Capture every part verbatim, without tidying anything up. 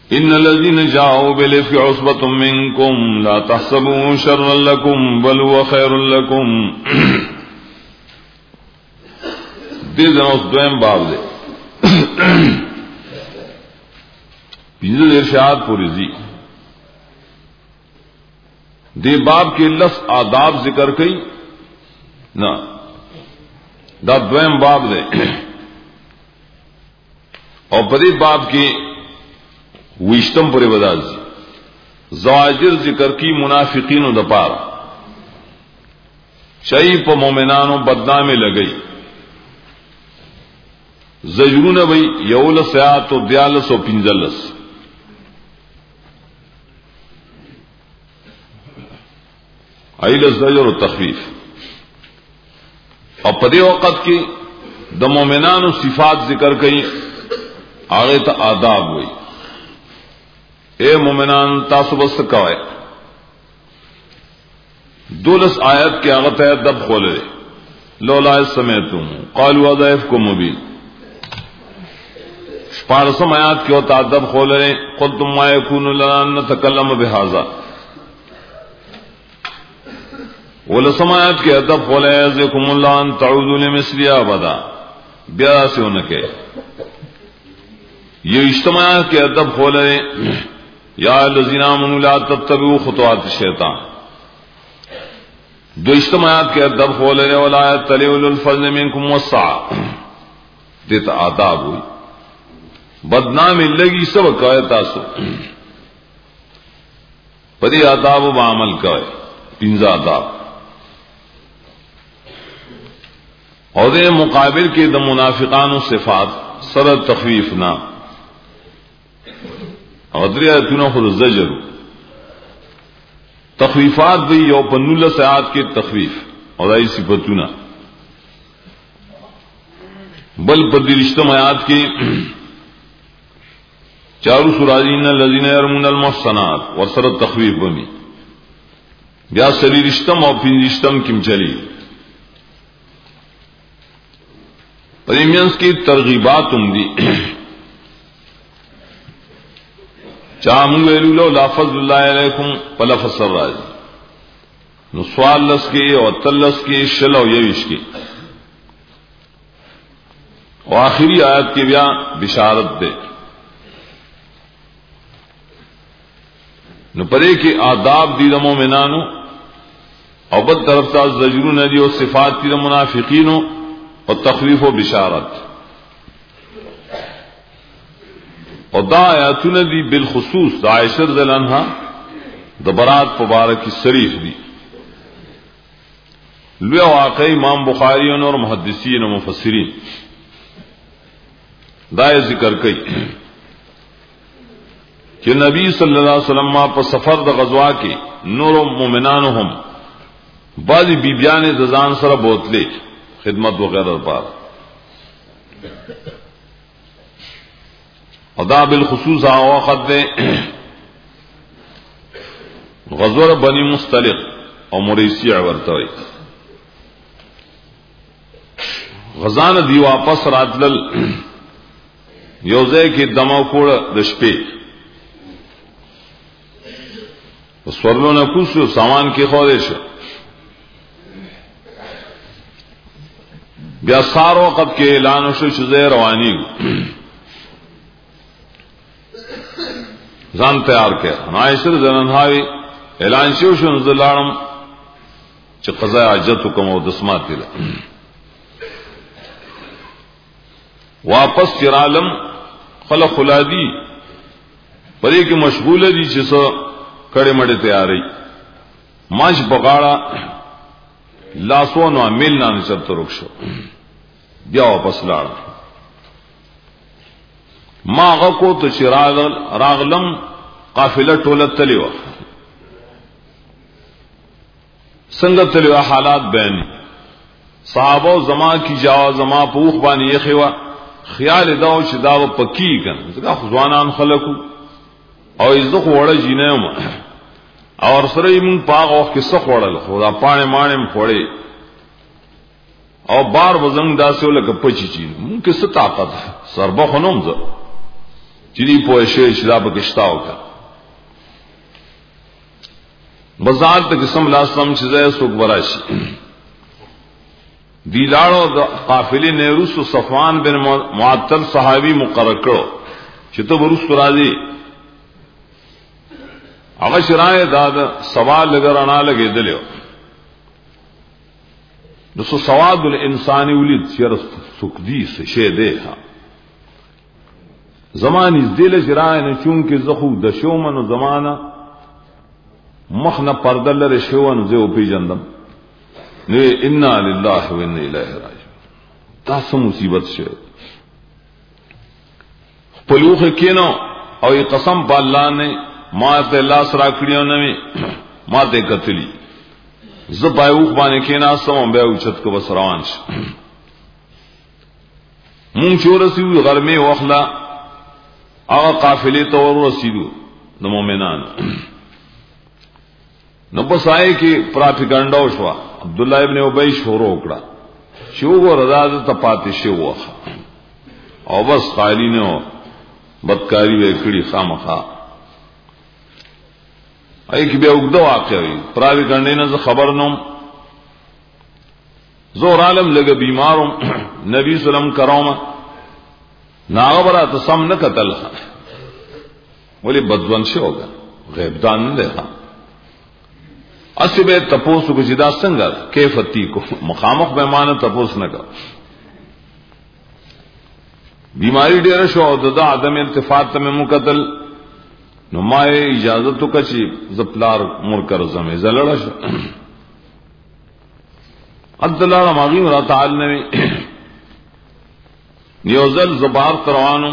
ان الذين جاءوا بالافك عصبة منكم لا تحسبوا شرا لكم بل هو خير لكم. دې ځنوس دویم باب دی پینځه ارشاد پوری دی. دې باب کې لس آداب ذکر کړي نا دا دویم باب دی او په دې باب کې ویشتم پورے بداز زواجر ذکر کی منافقین و دپارا شئی پا مومنانو بدنامے لگئی زجرون بھئی یول سیات و دیالس و پنزلس ایل زجر و تخفیف اور پدے وقت کی دا مومنانو صفات ذکر کئی آگے تا آداب ہوئی. اے مومنان تاسو بس کوئے دولس آیت کے آغت ہے دب کھولے لولا سمیتم قالوا ضعفكم مبین. پارسم آیات کے ہوتا دب کھولے قلتم ما يكون لنا ان نتكلم بهذا. ولسم آیات کے ادب کھولے یعظکم اللہ ان تعودوا لمثل ابدا بیا سے ان کے یہ اجتماع کے ادب کھولے یا الذین آمنوا لا تتبعوا خطوات الشیطان. دو اجتماعات کے ادب کھولے ولا یتبع اولو الفضل منکم والسعة دیتا آداب ہوئی. بدنام لگی سب کوئے تاسو پدی آداب و عمل کوئے پنزا آداب اور دے مقابل کے دا منافقان و صفات سر تخفیف نہ ادری آیتونه خود زجر تخفیفات بھی یو پنول سیات کے تخفیف اور ای صفتونه بل پدرشتم آیات کی چارو سراجین الذین یرمون المحصنات ورسر تخفیف بمی بیا سریرشتم اور پنجشتم کم چلی پریمینس کی ترغیبات ام دی چاہم ویلو لو لا فضل اللہ علیکم پلفظ سر راجی نو سوال لس کے اور تلس کے شل و یوش کے اور آخری آیت کے بیا بشارت دے نو پرے کے آداب دی دمو منانو اور بد طرف تا زجرون دی و صفات دی منافقینو اور تخویف و بشارت اور دا آیاتون دی بالخصوص دا عائشہ رضی اللہ عنہا دا برات مبارک کی شریف دی لویا واقعی امام بخاریون اور محدثین و مفسرین دا ذکر کئی کہ نبی صلی اللہ علیہ وسلم پر سفر دا غزوہ کے نور و مومنانہم بعضی بیبیان دزان سر بوتلے خدمت وغیرہ پار ادا بالخصوص آواقت دے غزور بنی مستلق اور مریسی عورتوئی غزان دی واپس راتلل یوزے کی دمو کوڑ دشپے سورلو نکوس سامان کی خودش بیا سار وقت کے اعلان شو چیزیں روانی ځان تیار کړ. عائشہ رضی اللہ عنہا اعلان شو شو نزلارم چې قضا حاجت حکم او دسمات دي واپس چرالم خلق خلادی پرې کې مشغوله دي چې څو کړه مړه تیاری ماش بغاړه لاسو نو عمل نه نشته رخصو بیا واپس لاړ ما غکو تو چراغ راغلم قافله ټوله تلیو څنګه تلیو حالات بیان صحابه زما کی جاوا زما پوخ باندې یخوا خیال داو چې دا پکی کن ځکه خزوانان خلقو او عزت وړه جینم اور سره یې مونږ پاغ وخت کې څه وړل خدا پانه مانم خوړې او بار وزنګ داسې ولکه پچی چی مونږ کې څه طاقت سربه خنوم زه چری پوشے شراب کشتاو کا بازار تک قسم لاسم چیزیں سوک براشی دیلاڑو دا قافلی نیروس و صفوان بن معطل صحابی مقرر کرو چتو بروس راضی اگر شرائے داد سوال لگر انا لگے دلیو دسو سواد الانسانی ولید شر سکدی سے شے دیکھا زمانی دل شرائے نے چونکہ زخو دشومن و زمانہ مخنا پردل رشون زیو پی جندم نے انا للہ و انا الیہ راجعون تاس مصیبت شے پلوخ کینو او یہ قسم پا اللہ نے ما تے اللہ سرا کڑیوں نے ما تے قتلی زبائے اوخ بانے کینا سم بے اوچت کو بس روان ش مون چورسی ہوئی غرمی وخلا آغا قافلی تو رسیدو دا مومنان نو بس آئے کہ پراپیگنڈا شوا عبداللہ ابن ابی شورو اکڑا شو گو رضا تا پاتی شو وخا او بس خالی نے بدکاری وے کڑی خام خواہ ایک بے اگدو واقع ہوئی پراوی کرنے نہ خبر نوم زور عالم لگے بیماروں نبی سلم کروما ناغبرا تو سم نہ قتل بولے بدون سے ہوگا غیب دان نہ دیکھا اصب تپوس کو جدا سنگر کیفتی کو مخامخ مہمان تپوس نہ کر بیماری ڈیر شو ددا عدم التفات میں مقتل نمائے اجازت تو کچی زپلار مر کر زمے زلڑش عبداللہ ماغی مرا تعال نے نیوزل زبار کروانو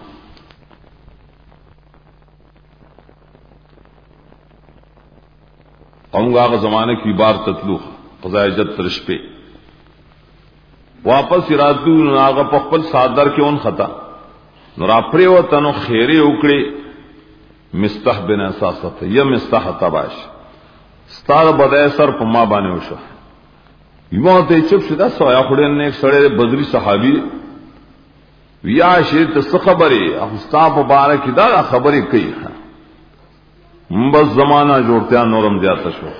قوم آغا زمانے کی بار تطلوخ قضائے جد ترش پہ واپس ارادو ناغا پخپل سادر کے ان خطا نراپرے و تنو خیرے اکڑے مستح بن اساست یا مستح تباش ستار بدای سر پما بانے وشا یما تے چپ شدا سویا خڑے نے ایک سڑے بدری صحابی ویا شیت خبرے استا مبارک دا خبرے کئی بس زمانہ جوڑتیا نورم جاتا شو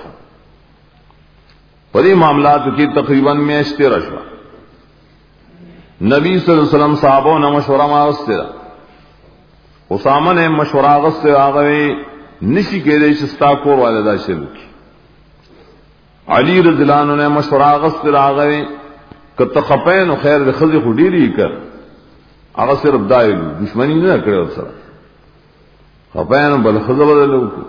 پری معاملات کی تقریباً میں اشترا شوا نبی صلی اللہ علیہ وسلم صحابوں نے مشورہ مارسترا اسامہ نے مشورہ سے آگئے نشی کے دے شستا کور والدہ شروع کی علی رضی اللہ عنہ نے مشورہ سے آگئے کہ تخپین و خیر خزی خودیری کر آگا صرف دائی لو دشمنی نہ کرے اور سر خپین بل خز بدلو کو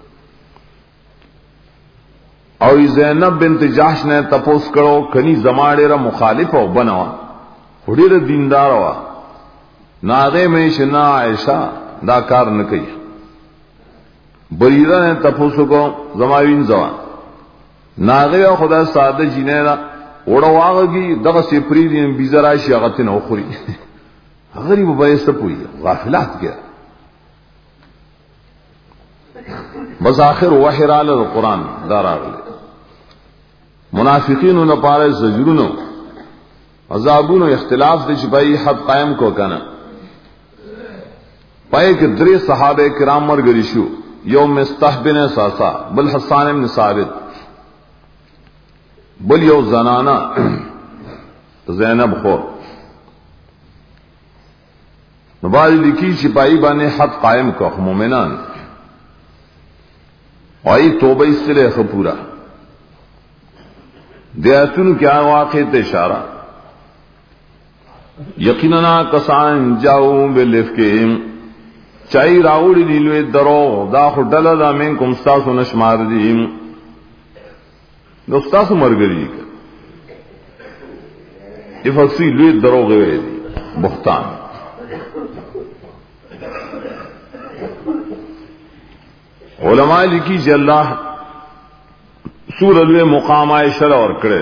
اور زینب بنت جاش نے تپوس کرو کنی زمانے را مخالف ہو بنوا خودیر دیندار ہوا ناغے میں شنا عائشہ دا کار نہ کئی بریرہ نے تپوسو کو زماوین زوان ناغے و خدا سادہ جینے دا اوڑا واغی دغا سپری دین بیزر آئیشی اغتن اخوری غریب بایست پوئی غافلات کیا بس آخر وحی رال قرآن دار آگلے منافقین انہا پارے زجرونو عذابونو اختلاف دے چپائی حد قائم کو کنا پائے کہ درے صحابہ کرام مر گریشو یوم مستح بن ساسا بل حسان بن ثابت بل یو زنانا زینب خور نباز لکی چپائی بانے حد قائم کو مومنان آئی توبہ اس سے لے خپورا دیاتن کیا واقع اشارہ یقیننا کسان جاؤ بے لفکیم چائی راوڑی نیلوے درو دا خڈل دا من کم ستاسو نشمار دیم دا ستاسو مرگری کر افقسی لوی درو گوے دی بختان علماء لکی جی اللہ سور الوے مقام آئے شرع اور کرے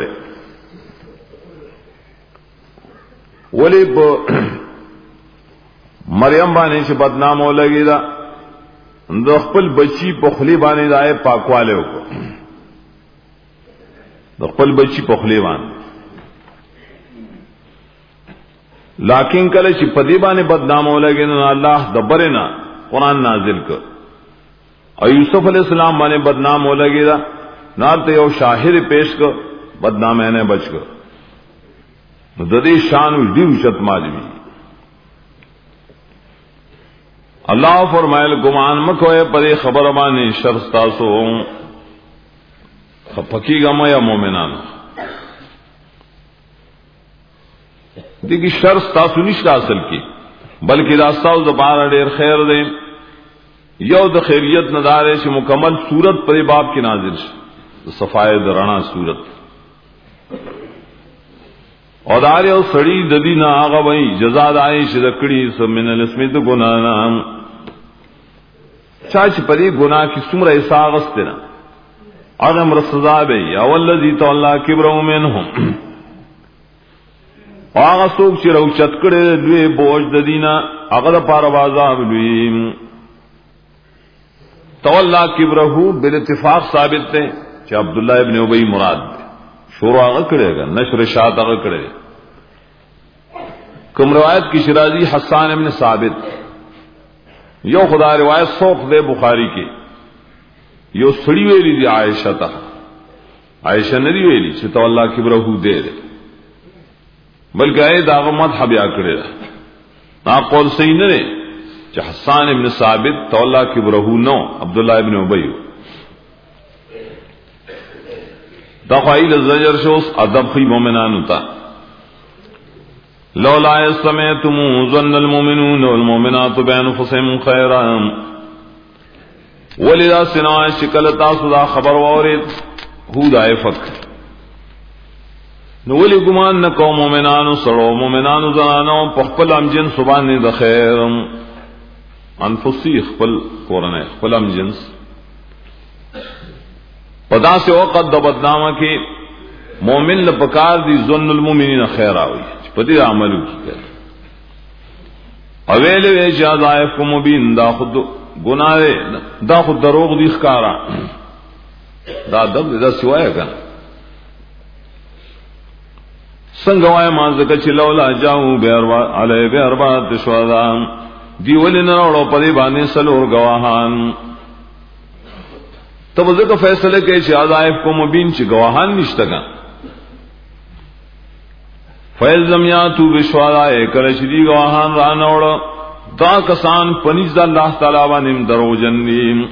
ولی مریم بانے چھ بدنام ہو لگی دا دو خپل بچی پخلی بانے دائے پاکوالے ہو دو خپل بچی پخلی بانے لیکن کله چې په دې باندې بدنام ولګي نو الله دبرنا قرآن نازل کړ او یوسف علیہ السلام باندې بدنام ولګي دا نارته یو شاهد پیش کړ بدنام نه بچ کړ نو د دې شان ډیر شت معلومي اللہ فرمائل گمان مکوئے پدے خبر بانے شر ستاسو پکی گا یا مومنان دیکھی شر ستاسو نشت حاصل کی بلکہ راستاو زبارہ دیر خیر دے یو د خیریت ندارے سے مکمل صورت پدے باب کی نازل صفائے درنا صورت اور دارے او سڑی ددینا آغا بھئی جزا دائی شدکڑی سب من الاسمیت گنانا چاچ پری گناہ کی سمر ایسا غستنا اغم رسضا بھئی اولذی تو اللہ کبرو منہم آغا سوک چی رو چتکڑے دوے بوج ددینا اغد پار بازاب لویم تو اللہ کبرہو بالاتفاق ثابت تے چی عبداللہ ابن ابی مراد دے شروع آگا کرے گا نشر شاعت آگا کرے کم روایت کی شرازی حسان ابن ثابت یو خدا روایت سوق دے بخاری کی یو سڑی ویلی دی عائشہ تا عائشہ ندی ویلی چھتا اللہ کبرہو دے دے بلکہ اے داغا مدحب یا کرے نا قول صحیح نرے چھ حسان ابن ثابت تو اللہ کبرہو نو عبداللہ ابن عبیو دخائل الزجر شوس ادب خی مومنان تا لولا سمعتم ظن المؤمنون والمؤمنات بانفسهم خيرا ولذا سنا شکل تاسو دا خبر وورید هود افک نو ولی گمان نکو مومنانو سړو مومنانو زنانو په خپل ام جنس باندې د خیر انفسی خپل قرانه خپل ام جنس پدا سے وقت د بدنامه کې مومن لپکار دی ظن المؤمنین خیر اوي پدی عملو کی اویل وی جزائف کو مبین دا خود گناہ دا خود دروغ دی خکارا دا دب دا سوائے کنا سنگوائے مانزکا چی لولا جاؤں بے اربا علی بے اربات شوادان دی ولی نروڑو پدی بانی سلور گواہان تب ذکر فیصلے کے چی جزائف کو مبین چی گواہان نشتگا فیلزم یاتو بشوارائے کلشدی گواہان رانوڑا دا کسان پنیز دا اللہ تعالیٰ بانیم درو جنیم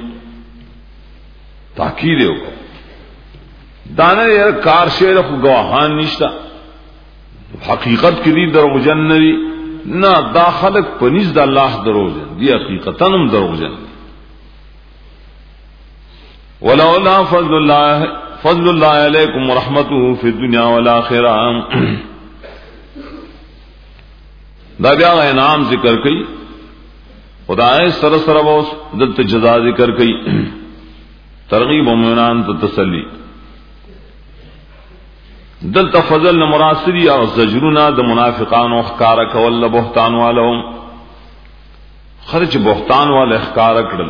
تاکیدے ہوگا دانا یہ کار شیر کو گواہان نشتا حقیقت کی دی درو جنری نا دا خلق پنیز دا اللہ درو جن دی حقیقتنم درو جن ولولا فضل اللہ فضل اللہ علیکم ورحمتہ فی الدنیا والآخرہ دا بیا انعام ذکر کئی خدای سر سر بوس دلت جزا ذکر کئی ترغیب و مومنان تو تسلی دلت فضل نمراسری اور زجرنا د منافقان و اخکار کول بہتان والوں خرچ بہتان والے اخکار کڑل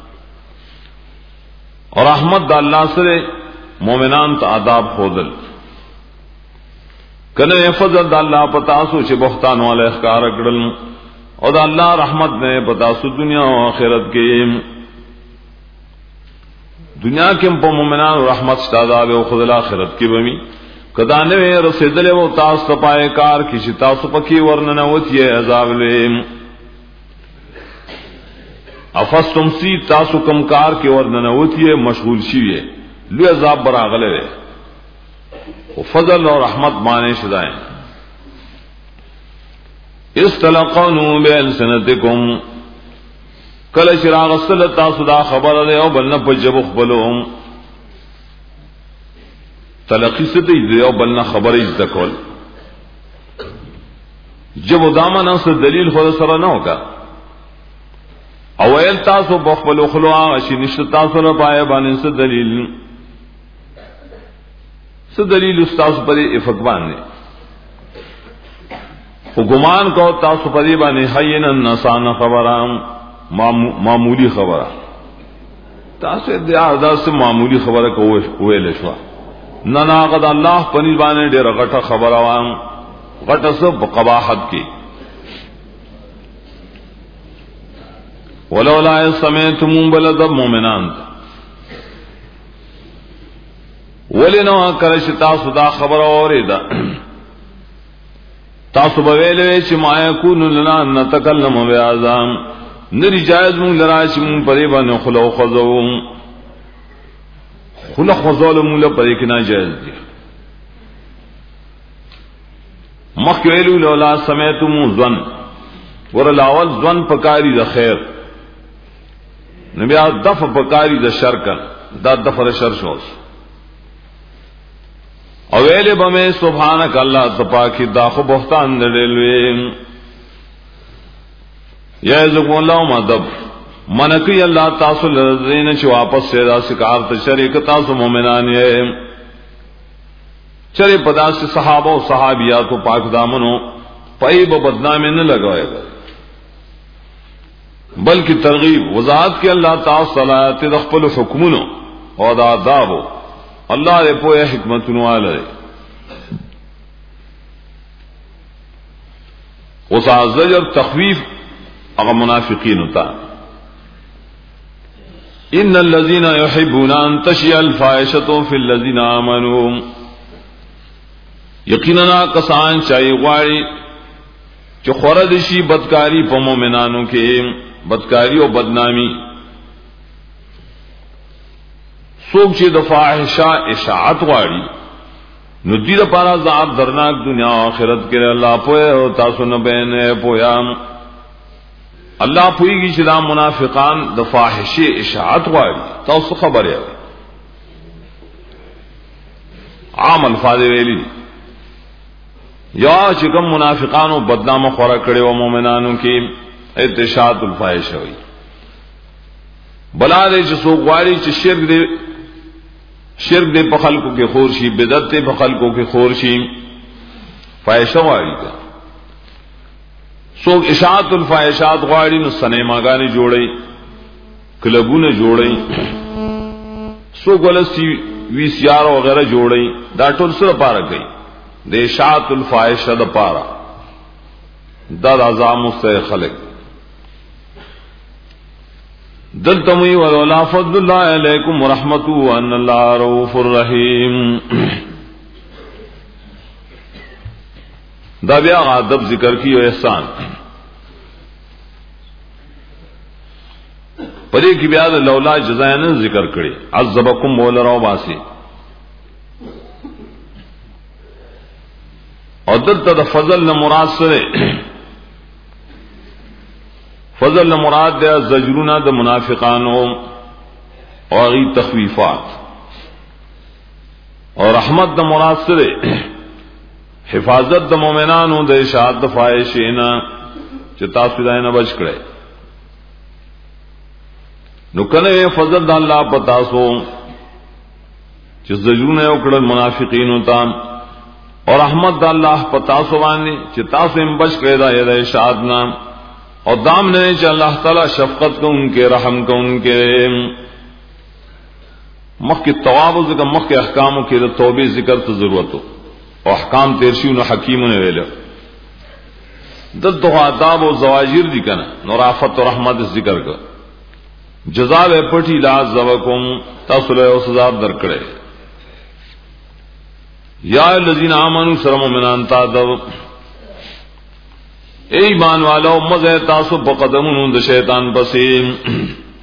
اور احمد دا اللہ سرے مومنان تو آداب خودل کنے فضل دا اللہ پتاسو چھ بہتان والے اخکار اکڑل اور دا اللہ رحمت نے پتاسو دنیا و آخرت کے دنیا کے پا مومنان و رحمت شتاداب و خضل آخرت کی بمی کدانے میں رسیدلے و تاس تپائے کار کسی تاسو پکی ورننوتی عذاب لیم افستم سی تاسو کم کار کے ورننوتی مشغول شیوئے لوی عذاب براغلے رہے فضل اور رحمت مانے شدائیں استلقنوا بألسنتكم کل شراغ السلطہ صدا خبر دے او بلنا پجب اخبلهم تلقی ستی دے او بلنا خبر ازدکول جب دامنا سے دلیل خود سر نہ ہوگا اویل تاسو بخبل اخلوا اشی نشت تاسو رپائے بانے سے دلیل سے دلیل استاس پری افقبان نے گمان کو تاسو پری بانے حین النسان خبرام معمولی خبر تاسو ادعا سے معمولی خبر کو ہوئے لشوا نہ ناقد اللہ پنی بانے ڈیر غٹا خبر عوام غٹا سب قباحت کی ولولا سمعتم بلد مومنان ولنو کرش تاسو دا خبر اوریدا تاسو بویلے چې ما یکون لنا ان نتکلم بیاذان نری جائز مون لراش مون پرې باندې خلو خذو خلو خذول مون له پرې کې نه جائز دي مخویلو لولا سمعتم ظن ورلاول ظن پکاری د خیر نبی دف پکاری د شر کا دا دفر شر شوس اویل بمے سبحانک اللہ تپاکی دا خو بہتان دلوی یعظکم اللہ مدب منکی اللہ تاسو لرزین چی واپس سے دا سکار تشریک تاسو مومنان یہ چرے پدا سے صحابہ و صحابیات و پاک دامنو پائیب و بدنامی نہ لگوائے گا بلکہ ترغیب وضاحت کے اللہ تعالی صلاحات دخپل حکمنو اور آدابو اللہ دے پوئے حکمتنو آلے اس زجر تخویف اگر منافقین ہوتا ان الذین یحبون ان تشیع الفاحشۃ فی الذین آمنوا یقینا کسان چاہیے غواړي چې خورد شي بدکاری په مؤمنانو کې بدکاری او بدنامی څوک چې د فاحشه اشاعت غواړي نو دې لپاره عذاب درناک دنیا او آخرت کې الله پوهه او تاسو نه بینه پویا الله پوهیږي چې دا منافقان د فاحشه اشاعت غواړي تاسو خبره عام الفاظ ویلي یا چې کوم منافقانو بدنامه خورا کړي او مؤمنانو کې اتشاعت الفاحشه وي بلا دې چې څوک غواړي چې شرک دې شرک دې په خلکو کې خور شي بدعت دې په خلکو کې خور شي فاحشه غواړي څوک اشاعت الفاحشات غواړي نو سینماګانې جوړي کلبونه جوړي څوک ولسی وی سی آر وغیرہ جوړي دا ټول سره پاره کوي د اشاعت الفاحشه د پاره دا اعظم سے خلق دلتموی ولولا فضل اللہ علیکم ورحمتہ وان اللہ رؤوف الرحیم دا بیا ادب ذکر کی او احسان پدې کې بیا د لولا جزاء ذکر کړي عذبکم ولراو باسی اور دلته د فضل نه مراد سره فضل نه مراد د زجرنا د منافقانو او غي تخویفات اور رحمت د مراد سره حفاظت د مؤمنانو د اشاعت د فاحشینا چې تاسو دای نه بچ کړئ نو کنه فضل د الله پتا سو چې زجرنا یو کړه منافقینو ته اور رحمت د الله پتا سو باندې چې تاسو هم بچ کړئ د اشاعت نام اور دام نے چې اللہ تعالی شفقت کو ان کے رحم کو ان کے مخ کے تواب و ذکر مخ کے احکام کے توبے ذکر تو ضرورت ہو اور احکام تیرشی نے حکیم نے ویلو دل تو آداب و زواجر دی کنا نورافت و رحمت ذکر کا جزا و پٹھی لا زوکم تصل و سزا در کرے یا الذین آمنوا سرم من تادو اے ایمان والو مزے تاسو په قدمونو د شیطان پسې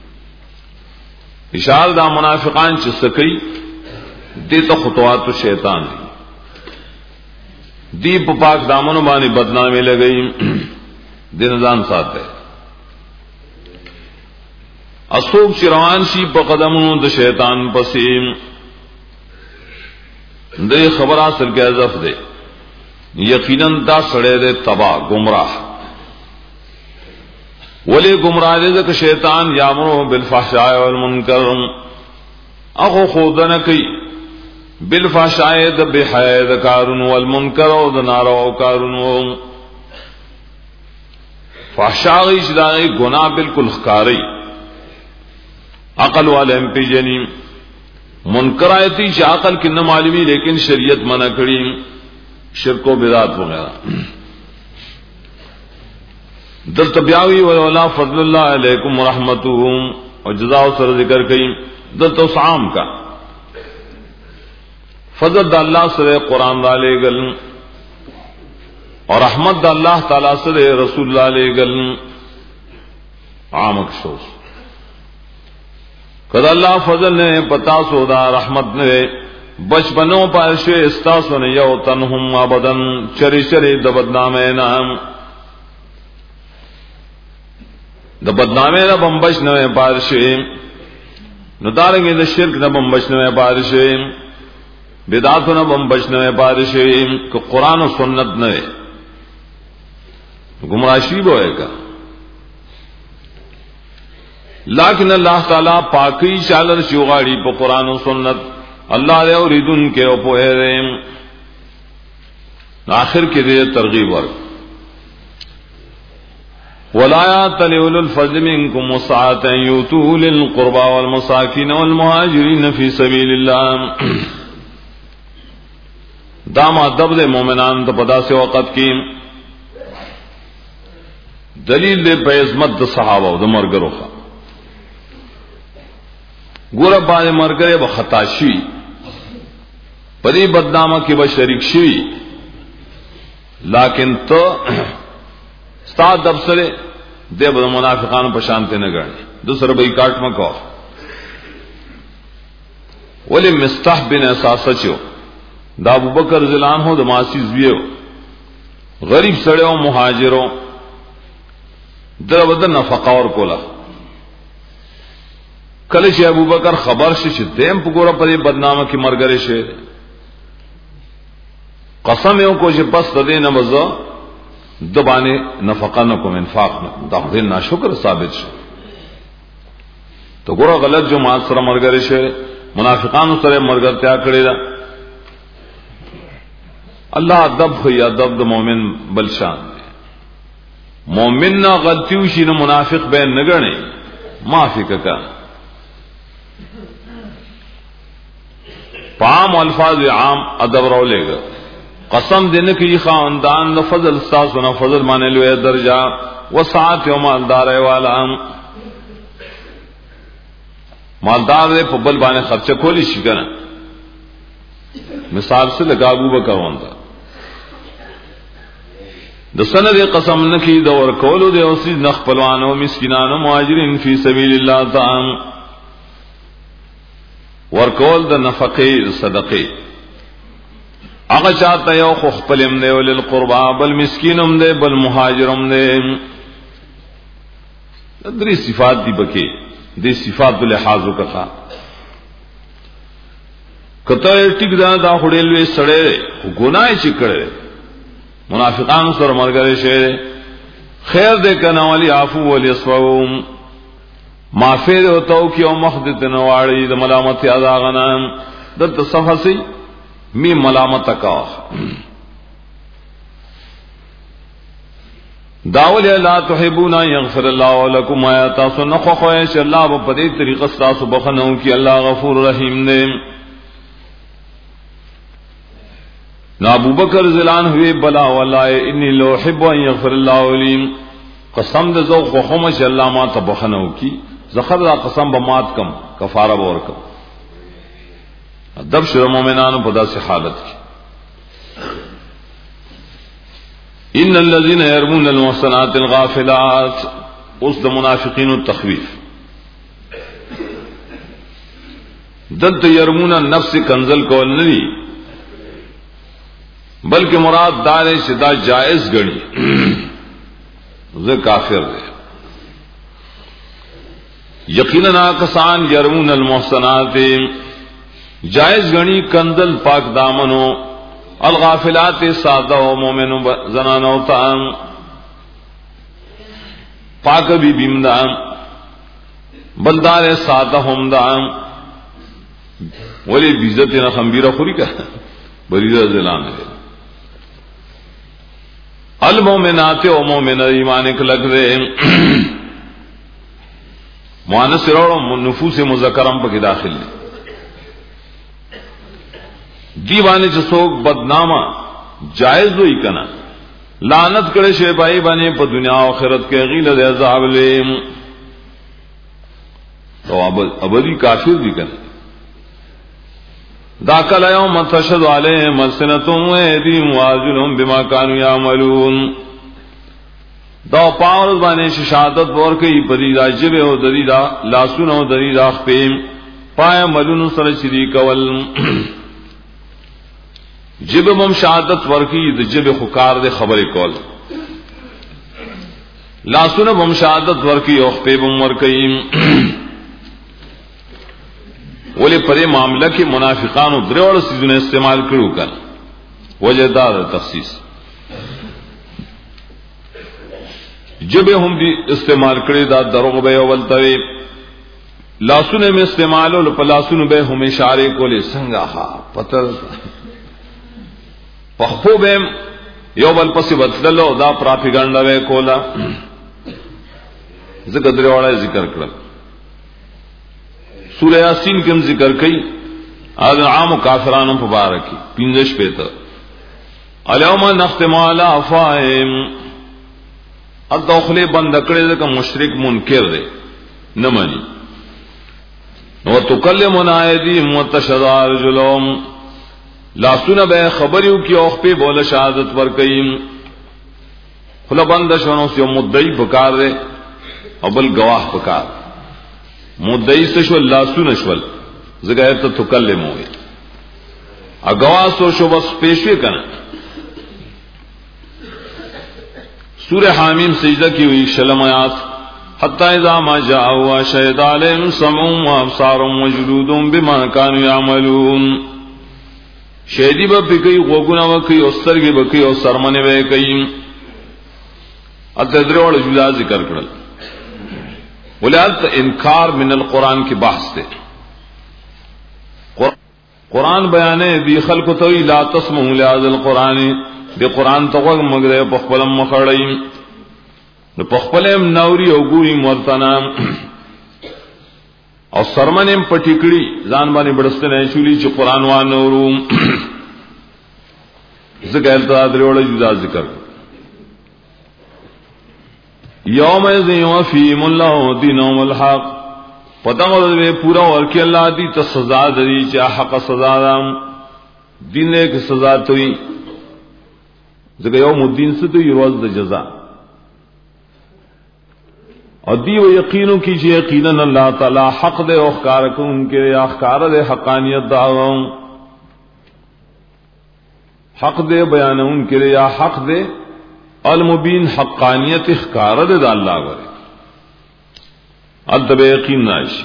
اشار دا منافقان چې سکی دې ته خطوات شیطان دی په پاک دامنو باندې بدنامي لګئی دین ځان ساته اسوک چې روان شي په قدمونو د شیطان پسې دې خبره اصل کې حذف ده یقیناً دا سڑے دے تباہ گمراہ ولی گمراہ دے کہ شیطان یامرو بالفحشاء والمنکر اخو خودن کی بالفحشاء د بحیا د کارن والمنکر او د ناروا کارن فحشاء اشدائی گناہ بالکل خکاری عقل والے پی جنی منکر آیتی چ عقل کی نہ معلومی لیکن شریعت منع کړي شرک و بدعت وغیرہ دل تبیاوی ولولا فضل اللہ علیکم ورحمتہ اور جزاء سر ذکر کئی دل تو عام کا فضل دا اللہ سر قرآن دا لے گل اور رحمت دا اللہ تعالی سر رسول اللہ لے گل عام اکشوس قد اللہ فضل نے پتا سودا رحمت نے بچپنوں پارشے استاسو نے یو تنہم ابدن چری چری دا بدنامے نام دا بدنامے نا بمبش نوے پارشے ندارنگی دا شرک نا بمبش نوے پارشے بدعاتو نا بمبش نوے پارشے کہ قرآن و سنت نوے گمراشی بوئے گا لیکن اللہ تعالیٰ پاکی چالر شیوغاڑی پا قرآن و سنت اللہ دے اور ادن کے اوپوئے دے آخر کے دے ترغیب ورک وَلَا تَلِوْلُ الْفَضْلِ مِنْكُمْ وَسَعَةً يُؤْتُوا أُولِي الْقُرْبَى وَالْمَسَاكِينَ وَالْمُهَاجِرِينَ فِي سَبِيلِ اللَّهِ داما دب دے مومنان دا پدا سے وقت کی دلیل دے بے عظمت دا صحابہ دا مرگرو خوا گورا بانے مرگرے با خطا شوی پدی بدنامہ کی با شریک شوی لیکن تو ستا دب سرے دے با منافقان پشانتے نگرنے دوسر بھئی کاٹ مکو ولی مستح بن احساسا چو دا ابو بکر زلان ہو دا ماسی زویو غریب سڑے ہو مہاجروں در بدن نفقہ اور کولا کلش ابو بکر خبر شش دیم پکورا پر بدنامہ کی مرگرے شے قسم یوں کو بس دے نمزا دبانے نفقہ نکم انفاق نکم دا دین ناشکر ثابت شے تو گورا غلط جو مات سر مرگرے شے منافقان سر مرگر تیا کرے دا اللہ دب خیا دب دا مومن بلشان دے مومن نہ غلطیوشی نہ منافق بین نگرنے معافی کا پام الفاظ عام ادب رو لے گا قسم دن کی خاندان نہ فضل ساسو نہ فضل مانے لوے درجہ وہ ساتھ یو مالدار والا مالدار دے پبل بانے خرچہ کھولی شکنا مثال سے لگا ابو بکر ہوندا دسن دے قسم نکی دور کولو دے اسی نخ پلوانو مسکنانو مہاجرین فی سبیل اللہ تعالی ورکول دا نفقی صدقی اگا چاہتا یو خوخ پلم دے ولی القربا بل مسکینم دے بل مہاجرم دے دری صفات دی بکی دی صفات لحاظو کتا کتا ٹک دا دا خوڑیلوے سڑے گناہ چکڑے منافقان سر مرگرے شیر خیر دے کنا والی عفو والی اسفہم معافی دے ہوتاو کی او مخدت نواڑی دا ملامت اداغنا دلت صفحہ سی می ملامت کا داولی لا تحبون یغفر اللہ لکم آیاتا سنخو خویش اللہ بپدی طریقہ ستاسو بخنو کی اللہ غفور رحیم دے نا ابو بکر زلان ہوئے بلا واللہ انی لو حب ان یغفر اللہ علیم قسم دے ذوق وخمش اللہ ما تبخنو کی زخر دا قسم بمات کم کفارہ بور کم دب شر مومنان پدا سے حالت کی ان الذين يرمون المحصنات الغافلات اس دا منافقین التخویف دلت یرمون النفس کنزل کول نہیں بلکہ مراد دار شدہ جائز گڑی وہ کافر دے یقیناً کسان یرمون المحصنات جائز گنی کندل پاک دامنو الغافلات سادہ و مومن زنانو تام پاک بی بیم دام بلدار سادہ ہم دام ولی بیزت نہ خمبیرہ خوری کا بریدہ زلان ہے المومنات و مومن ایمان لگ دے مؤنث روڑو نفوس مذکرم پہ داخل ہے دیوانے چسوک بدنامہ جائز ہوئی کنا لعنت کرے شے بھائی بنے په دنیا او آخرت کې غیل د عذاب لیم تو ابدی کافر بھی کن داخل یوم تشهد علیہم السنتهم وایدیہم وارجلهم بما كانوا یعملون دا پاور باندې شهادت ورکړي پدې راجبه او دریدا لاسونو او دریدا خپم پای ملونو سره شریک ول جب مم شهادت ورکړي د جب خکار د خبرې کول لاسونو مم شهادت ورکړي او خپم ورکړي ولی پرے معاملہ کے منافقان و دریوڑ سیزن استعمال کرو کر وجہ دار تخصیص جب ہم بھی استعمال کرے دا دروغ بے اول توے لاسن میں استعمال ہو لاسن بے ہم اشارے کو لے سنگا ہا پتر پخو بے یو بل پسی بدلو دا پراپیگنڈا بے کولا ذکر دریوڑا ذکر کرم سورہ یاسین کے ہم ذکر کئی آدھر عام و کافرانوں مبارکی پینزش پیتا الیوم نختم علی افواہم ادخلے بند اکڑے دے کا مشرک منکر دے نمانی و تکلمنا ایدیہم و تشہد ارجلہم لا سن بے خبریو کی اوخ پہ بول شہادت ورکیم خلا بندشونوں سے مدعی پکار دے اور بل گواہ پکار دے مدعی سشول لا سنشول زگایر تا تکلم ہوئے اگواس و شو بس پیشوے کنا سورہ حامیم سجدہ کی ہوئی شلم آیات حتی اذا ما جاءوا شہد علیہم سمعهم وابصارهم وجلودهم بما كانوا يعملون شہدی با پکی غوگنا وکی استرگی بکی اور سرمنے بکی اتدری اور جدا ذکر کرل ولاد انکار من القرآن کی بحث تھے قرآن بیانے دی خلق تو لا تسمعوا لهذا القرآن دی قرآن تو مگرے پخپلم مخڑیم نو پخپلم نوری او گوری مرتنا او سرمنم پټیکړي ځان باندې بڑستنه چولی چې قرآن وا نورو زګل ته دروړه جدا ذکر یوم یوفیم اللہ دینهم الحق پتہ میں پورا اور کہ اللہ دی تو سزا دی چا حق سزا دام دین ایک سزا توئی زکہ یوم الدین سے تو روز د جزا اور دی و یقینو کی چھ یقینا اللہ تعالی حق دے او خار کو ان کے اخکار دے حقانیت دعوا حق دے بیان ان کے یا حق دے المبین حقانیت اخکار دے دا اللہ ورے ادب یقین ناشی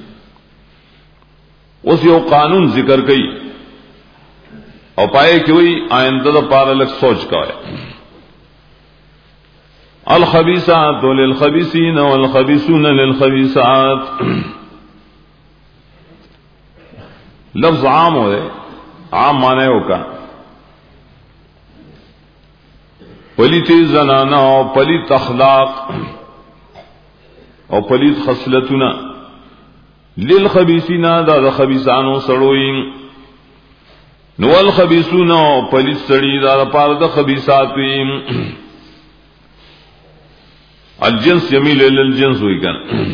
اس یو قانون ذکر کئی اور پائے کہ وہی آئندہ دا پارا لگ سوچ کا ہے الخبیثات للخبیثین والخبیثون للخبیثات لفظ عام ہوئے عام معنی ہو کا پلیت زنانا اور پلیت اخلاق اور پلیت خصلتنا للخبیثین دا دا خبیثانو سڑوئیں نو الخبیثون اور پلیت سڑی دا دا پار دا خبیثاتوئیں الجنس یمیل للجنس ہوئی کن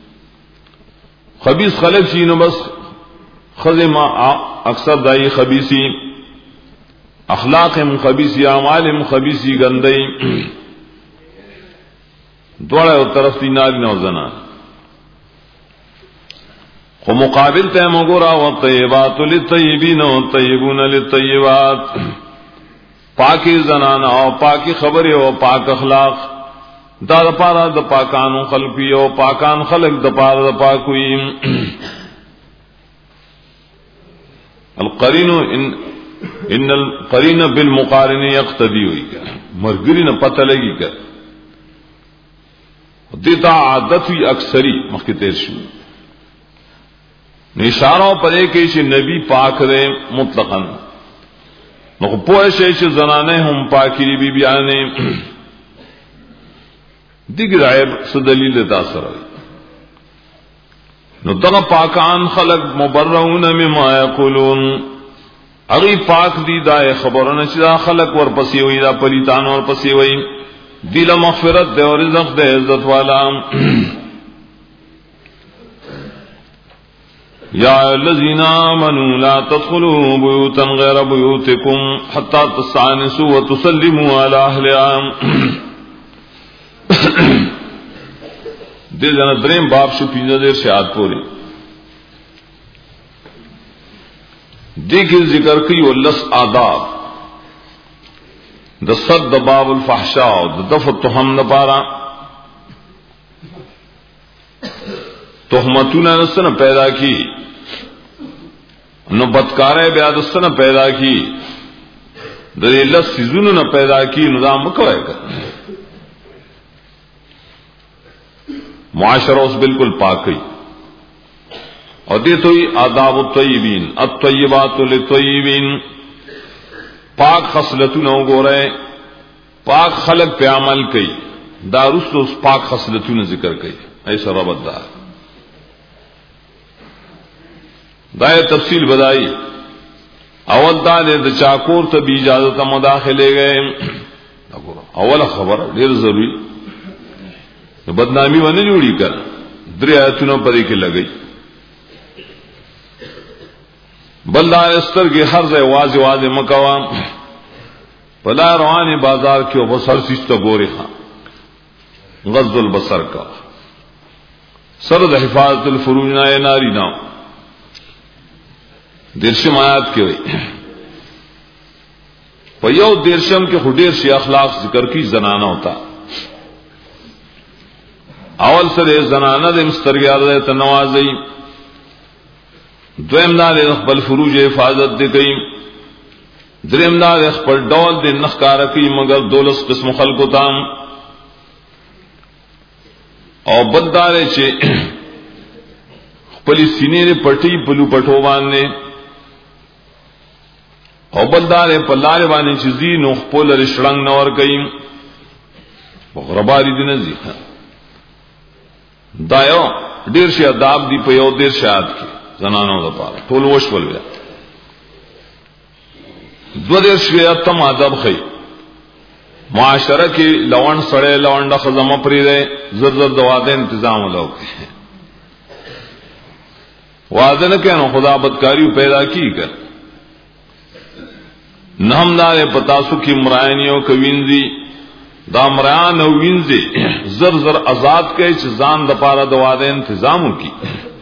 خبیث خلق چی نو بس خزما اکثر دائی خبیثی اخلاقم خبیثی اعمالم خبیثی گندئی دوڑے اور طرف تی ناری نو زنان خو مقابل تے مگورا والطیبات للطیبین والطیبون للطیبات پاکی زنان او پاکی خبری او پاک اخلاق دا دا پارا دا پاکانو خلقی او پاکان خلق دا پارا دا پاکوئی القرین ان ان القرین بالمقارن یقتدی ہوئی کیا مرگری نہ پتہ لگی کر دیتا عادت ہوئی اکثری مخی تیر شو نشانوں پر ایک ایشی نبی پاک رے مطلقاً نخو پوش ایشی زنانے ہم پاکی بی بیانے دیگر عیب سدلیل تاثر ہوئی نو دغا پاکان خلق مبرعون مما یقولون اغی پاک دی دائے خبرن چدا خلق ور پسی ہوئی دا پلیتان ور پسی ہوئی دل مغفرت دے اور رزق دے عزت والا یا الذین آمنوا لا تدخلوا بیوتا غیر بیوتکم حتی تستأنسوا وتسلموا علی اہلها دے جانا دریم باب شو پینزہ دیر شہاد پوری دیکھر ذکر کی واللس آداب دا صد دا باب الفحشاء دا دفع تہم نپارا تہمتونا نسنا پیدا کی نو بدکارے بیاد نسنا پیدا کی دا لس سیزونو نا پیدا کی نظام مکوئے کر معاشرہ اس بالکل پاکی اور دیتو ہی آداب الطیبین الطیبات للطیبین پاک خصلتوں نہ گو رہے پاک خلق پہ عمل کئی دارست اس پاک خصلتوں نے ذکر کئی ایسا ربط دار دائے تفصیل بدائی اول دا دے دا چاکور تا بھی اجازت مداخلے گئے اول خبر دیر ضروری بدنامی ونے جوڑی کر در آیتوں پری کے لگئی بلدار استر کے ہر زے واضح واضح مکوام بلا روان بازار کے بسر سیست گورے خان غض البصر کا سرد حفاظت الفروج نائے ناری ناؤ درشم آیات کے وئی پیو درشم کے خدیر سے اخلاق ذکر کی زنانہ ہوتا اول سر زنانہ دے مسترگیار دے تنوازی دویم دار اخبر فروج حفاظت دے گئی دریم دار اخبر ڈول دے نخکار کی مگر دولس قسم خلق تام اور بددار چے پلی سینے نے پٹی پلو پٹو باندھنے اور بددار پلارے بانے چیزی نو پول رشڑنگ نور گئی رباری دی نزی دایو دیر سے اداب دی پیو دیر سے آد کی زنانوں دا پارا ٹول وش بل بیا دو دیر شویت تم ادب خی معاشرہ کی لون سڑے لون دا خزم پری دے زر زر دوادے انتظام لوگ وعدہ نہ کہنو خدا بدکاری پیدا کی کر نہم دار پتاسو کی مرائنیوں کوینزی دا مران او وینزی زر زر آزاد کے چزان دا پارا دوادے انتظاموں کی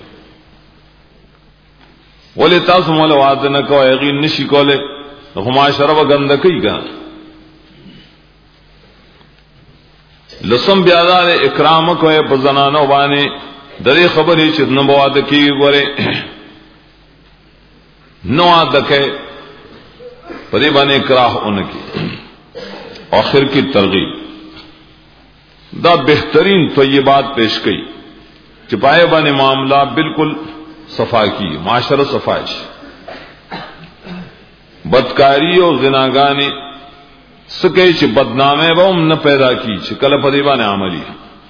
ولی تاسو مولا وعدہ نہ کو یقین نشی کولے معاشرہ و گندکی کا لسم بیادار اکرام کو پزنانو بانے درے خبری چتن بواد کی گورے نو آدکے پری بانے اکراہ ان کی آخر کی ترغیب دا بہترین طیبات پیش کی چپائے بانے معاملہ بالکل صفا کی معاشرہ صفائش بدکاری اور زناگانی سکے چ بدنامے بہم نہ پیدا کی چکل پریبان عملی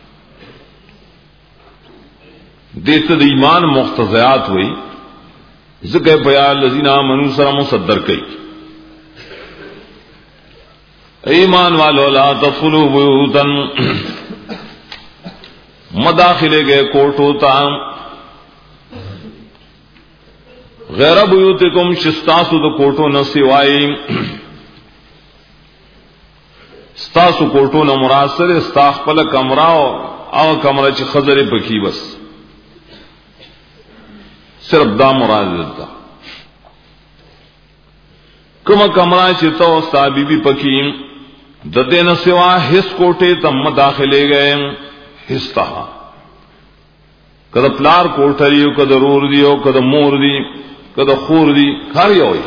دیت ایمان مختزیات ہوئی ذکر بیا الذین آمنوا سر مصدر کئی ایمان والو لا تدخلوا بیوتا مداخلے گئے کوٹو تا غیر بیوتکم شستاسو دو کوٹو نہ سوائی ستاسو کوٹو نہ مراسر استاخ پل کمراو او کمرہ چی خزر پکی بس صرف دا مراد دا کم کمرہ چی تو ستا بی بی پکی ددے نہ سوا حس کوٹے تم داخلے گئے حس تہا کد پلار کوٹریو کد رور دیو کد مور دی کد خور دی کھاری ہوئی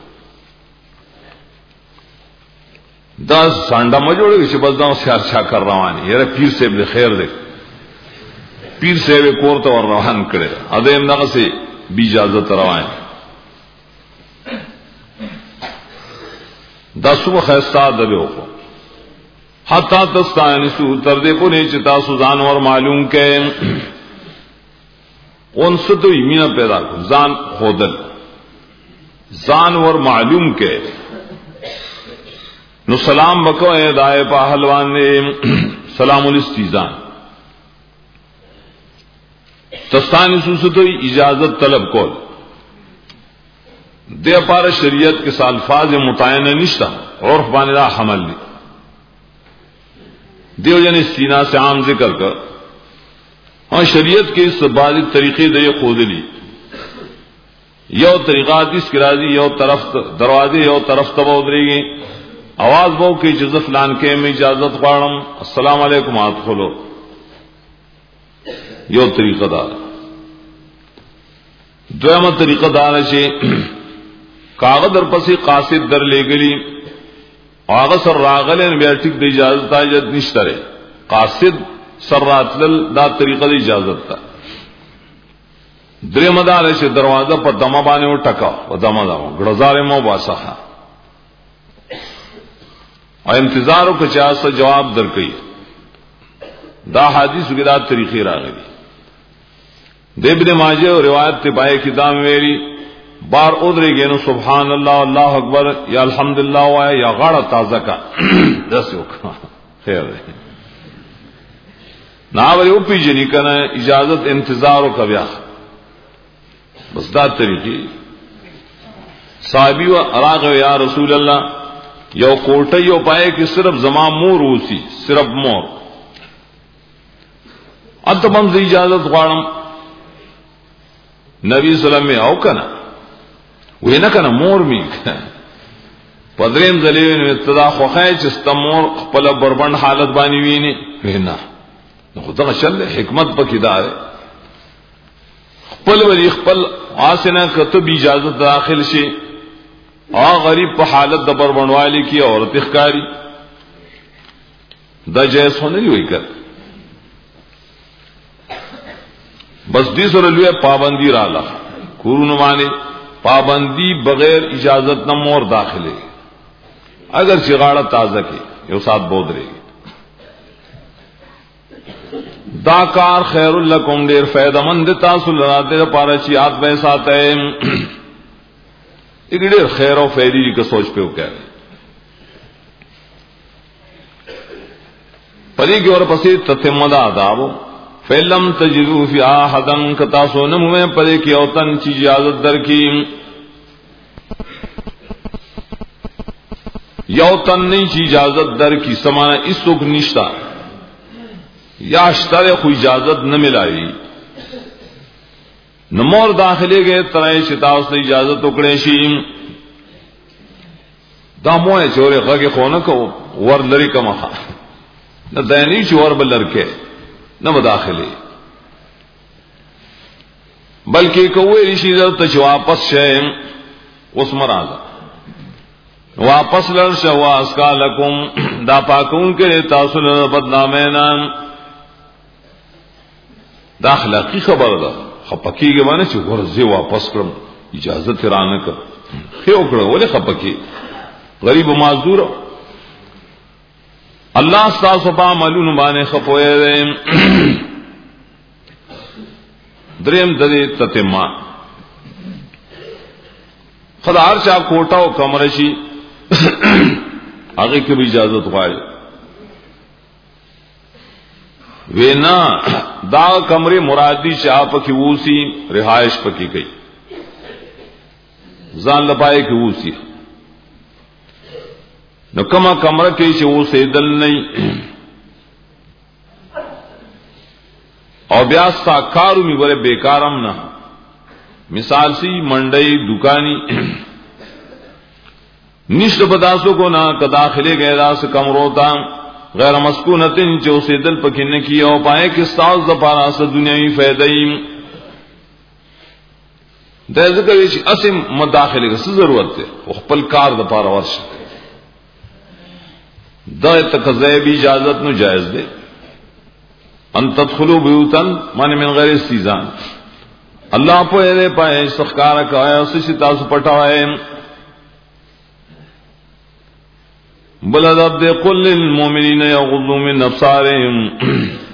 دا سانڈا مجوڑے گی چھ بس دا سیار چھا کر روانی یہ پیر سے ابن خیر دے پیر سے ابن کورتا اور روان کرے ادھیم نگا سے بی اجازت روانی دا صبح خیستا دبے ہو حتی تستانسو تردے پونے چتا سوزان اور معلوم کے ان سے تو ایمینہ پیدا کر زان خودل زان ور معلوم کے نو سلام بکو اے دائے پہلوان نے سلام الاستیزان تستانی سوستو اجازت طلب کول دے پار شریعت کے الفاظ متعینہ نشتا عرف باندې حمل لی دیو جن استینا سے عام ذکر کر اور شریعت کے اس بعض طریقے دے خود لی یو طریقہ اس کی راضی یو طرف دروازے یو طرف تبا ادرے گی آواز بہو کہ جزف لان کے میں اجازت پاڑم السلام علیکم ہاتھ کھولو یو طریقہ دار دویمہ طریقہ دار ہے کاغذ در پسی قاصد در لے گلی آغا سر راغلے بیا ٹک دی اجازت آجت نشترے قاصد سر راتلل دا طریقہ دی اجازت تا درے مدار ہے دروازہ پر دمہ بانے و ٹکا و دمہ دمہ گڑزار مو باسا اور انتظاروں کو چاہ سا جواب در کئی دا حدیث کی دا طریقے راغلی دے ابن ماجہ و روایت تبائے کی دام میری بار ادرے گئے نو سبحان اللہ اللہ اکبر یا الحمدللہ وائے یا غاڑا تازہ کا دس یوکا خیر ہے ناوری اوپی جنی کنا اجازت انتظاروں کا بیا بس دا طریقی صحابی و اراغ یا رسول اللہ یو کوٹی یو پائے کہ صرف زمان مور ہوسی صرف مور اتبم سے اجازت غارم نبی صلی اللہ علیہ وسلم میں او کنا وی نکنا مور می پدریم زلیوین ابتدا خوخای چستا مور خپل بربند حالت بانی وینی وینا خدا چل حکمت پکی دار خپل ولی خپل آسنا کتب اجازت داخل شی آ غریب پا حالت دا بربندوالی کی عورت اخکاری دا جیس ہونے نہیں ہوئی کر بس دی سر لوے پابندی رالا کورون مانے پابندی بغیر اجازت نہ مور داخلے اگر چگاڑا تازہ کے یہ ساتھ بود رہے گی دا کار خیر لکم دیر فیدہ مند تاسل راتے پارا چی آت بے ساتھ ہے ایک دیر خیر و فیدی کا سوچ پہ ہو کہہ رہے پری کی اور پسی تتمدہ آدابو فیلم تجدو فی آہدن کتاسو نمو میں پدے کی اوتن چی اجازت در کی یوتن نہیں چی اجازت در کی سمانا اس سکھ نشتا یا اشتر خو اجازت نہ ملائی نمور داخلے گئے ترائے شتا اس نے اجازت اکڑے شیم دا موئے چورے غگے خونکو ور لری کمخا نہ دینی چور بلرکے نہ بداخلے بلکہ کوئی رشی تچ واپس شے اس مراد واپس لر شواس کا لکم دا پاکون کے تاثر بدنامینا دا اخلاقی خبر دا خپکی کے مانے چھو غرضی واپس کرم اجازت رانہ کر خیو کرو ولی خپکی غریب معذور اللہ استاسو پا ملون بانے خپوئے دے دریم ددے تتما خدا ہر چاہ کوٹا و کمرشی آگے کی بھی اجازت ہوئے وینا دا کمرے مرادی چاہ پکی ووسی رہائش پکی گئی زان لپائے کی ووسی نو کما کمرہ کے چھ وہ سیدل نہیں اور بیاستا کارو می بڑے بیکارم نہ مثال سی منڈئی دکانی نشت بداسو کو نہ کداخلے گئے راس کمروں تا غیر مسکونتن چو سیدل پکن کی او پائے کہ استاذ دپارا س دنیاوی فائدہیم دے ذکر وچ اسم مداخلے کی ضرورت ہے خپل کار دپارا ورش دا تقضی بھی اجازت نو جائز دے ان تدخلوا بیوتن معنی من غیر استیزان اللہ پہ پائے سخکار کا آیا اسی تاسو پٹھوائے بلد عبد قل للمؤمنین یغضوا من ابصارهم